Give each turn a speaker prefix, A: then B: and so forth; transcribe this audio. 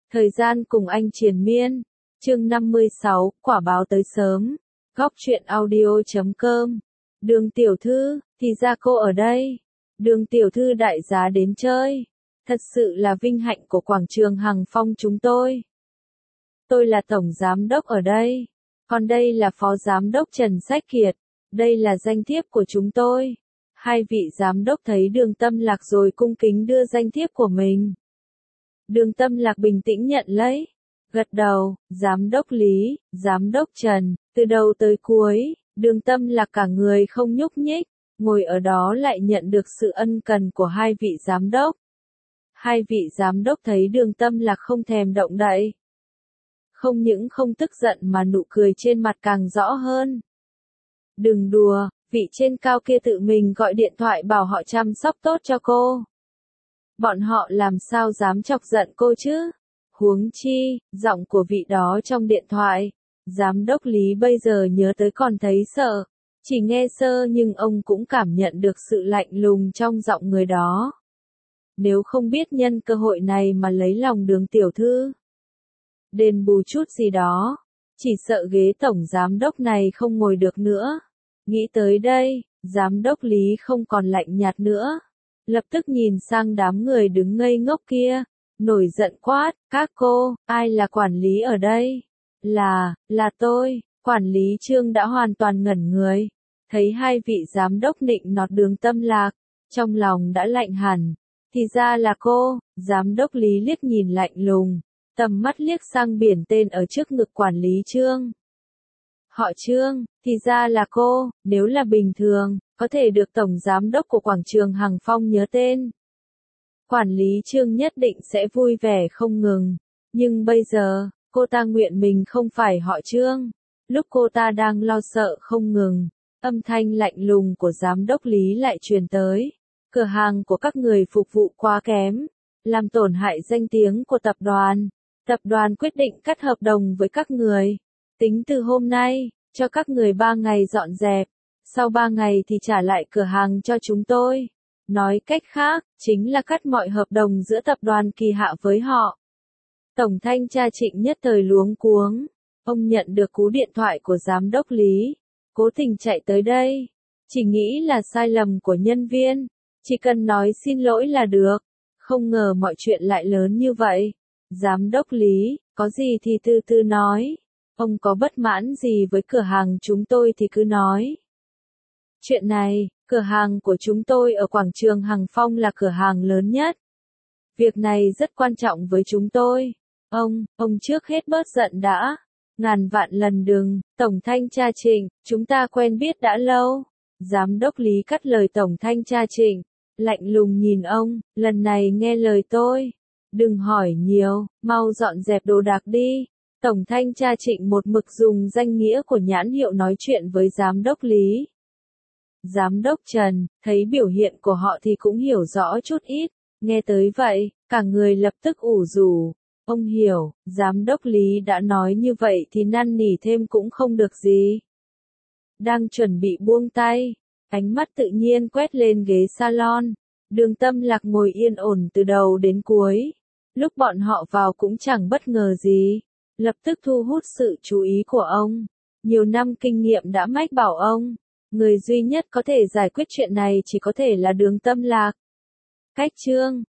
A: Thời gian cùng anh triền miên. Chương 56, quả báo tới sớm. Góc truyện audio.com. Đường tiểu thư, thì ra cô ở đây. Đường tiểu thư đại giá đến chơi. Thật sự là vinh hạnh của quảng trường Hằng Phong chúng tôi. Tôi là tổng giám đốc ở đây. Còn đây là phó giám đốc Trần Sách Kiệt. Đây là danh thiếp của chúng tôi. Hai vị giám đốc thấy Đường Tâm Lạc rồi cung kính đưa danh thiếp của mình. Đường Tâm Lạc bình tĩnh nhận lấy. Gật đầu, giám đốc Lý, giám đốc Trần, từ đầu tới cuối, Đường Tâm Lạc cả người không nhúc nhích, ngồi ở đó lại nhận được sự ân cần của hai vị giám đốc. Hai vị giám đốc thấy Đường Tâm Lạc không thèm động đậy. Không những không tức giận mà nụ cười trên mặt càng rõ hơn. Đừng đùa, vị trên cao kia tự mình gọi điện thoại bảo họ chăm sóc tốt cho cô. Bọn họ làm sao dám chọc giận cô chứ? Huống chi, giọng của vị đó trong điện thoại, giám đốc Lý bây giờ nhớ tới còn thấy sợ. Chỉ nghe sơ nhưng ông cũng cảm nhận được sự lạnh lùng trong giọng người đó. Nếu không biết nhân cơ hội này mà lấy lòng Đường tiểu thư, đền bù chút gì đó, chỉ sợ ghế tổng giám đốc này không ngồi được nữa. Nghĩ tới đây, giám đốc Lý không còn lạnh nhạt nữa. Lập tức nhìn sang đám người đứng ngây ngốc kia, nổi giận quát, các cô, ai là quản lý ở đây? Là tôi. Quản lý Trương đã hoàn toàn ngẩn người. Thấy hai vị giám đốc nịnh nọt Đường Tâm Lạc, trong lòng đã lạnh hẳn. Thì ra là cô. Giám đốc Lý liếc nhìn lạnh lùng, tầm mắt liếc sang biển tên ở trước ngực quản lý Trương. Họ Trương, thì ra là cô. Nếu là bình thường, có thể được tổng giám đốc của quảng trường Hằng Phong nhớ tên. Quản lý Trương nhất định sẽ vui vẻ không ngừng. Nhưng bây giờ, cô ta nguyện mình không phải họ Trương. Lúc cô ta đang lo sợ không ngừng, âm thanh lạnh lùng của giám đốc Lý lại truyền tới. Cửa hàng của các người phục vụ quá kém, làm tổn hại danh tiếng của tập đoàn. Tập đoàn quyết định cắt hợp đồng với các người. Tính từ hôm nay, cho các người 3 ngày dọn dẹp. Sau 3 ngày thì trả lại cửa hàng cho chúng tôi. Nói cách khác, chính là cắt mọi hợp đồng giữa tập đoàn Kỳ Hạ với họ. Tổng thanh tra Trịnh nhất thời luống cuống. Ông nhận được cú điện thoại của giám đốc Lý. Cố tình chạy tới đây. Chỉ nghĩ là sai lầm của nhân viên. Chỉ cần nói xin lỗi là được. Không ngờ mọi chuyện lại lớn như vậy. Giám đốc Lý, có gì thì từ từ nói. Ông có bất mãn gì với cửa hàng chúng tôi thì cứ nói. Chuyện này, cửa hàng của chúng tôi ở quảng trường Hằng Phong là cửa hàng lớn nhất. Việc này rất quan trọng với chúng tôi. Ông trước hết bớt giận đã. Ngàn vạn lần đừng, Tổng thanh tra Trịnh, chúng ta quen biết đã lâu. Giám đốc Lý cắt lời Tổng thanh tra Trịnh, lạnh lùng nhìn ông, lần này nghe lời tôi. Đừng hỏi nhiều, mau dọn dẹp đồ đạc đi. Tổng thanh tra Trịnh một mực dùng danh nghĩa của nhãn hiệu nói chuyện với giám đốc Lý. Giám đốc Trần, thấy biểu hiện của họ thì cũng hiểu rõ chút ít. Nghe tới vậy, cả người lập tức ủ rũ. Ông hiểu, giám đốc Lý đã nói như vậy thì năn nỉ thêm cũng không được gì. Đang chuẩn bị buông tay, ánh mắt tự nhiên quét lên ghế salon. Đường Tâm Lạc ngồi yên ổn từ đầu đến cuối. Lúc bọn họ vào cũng chẳng bất ngờ gì. Lập tức thu hút sự chú ý của ông. Nhiều năm kinh nghiệm đã mách bảo ông. Người duy nhất có thể giải quyết chuyện này chỉ có thể là Đường Tâm Lạc. Cách Trương,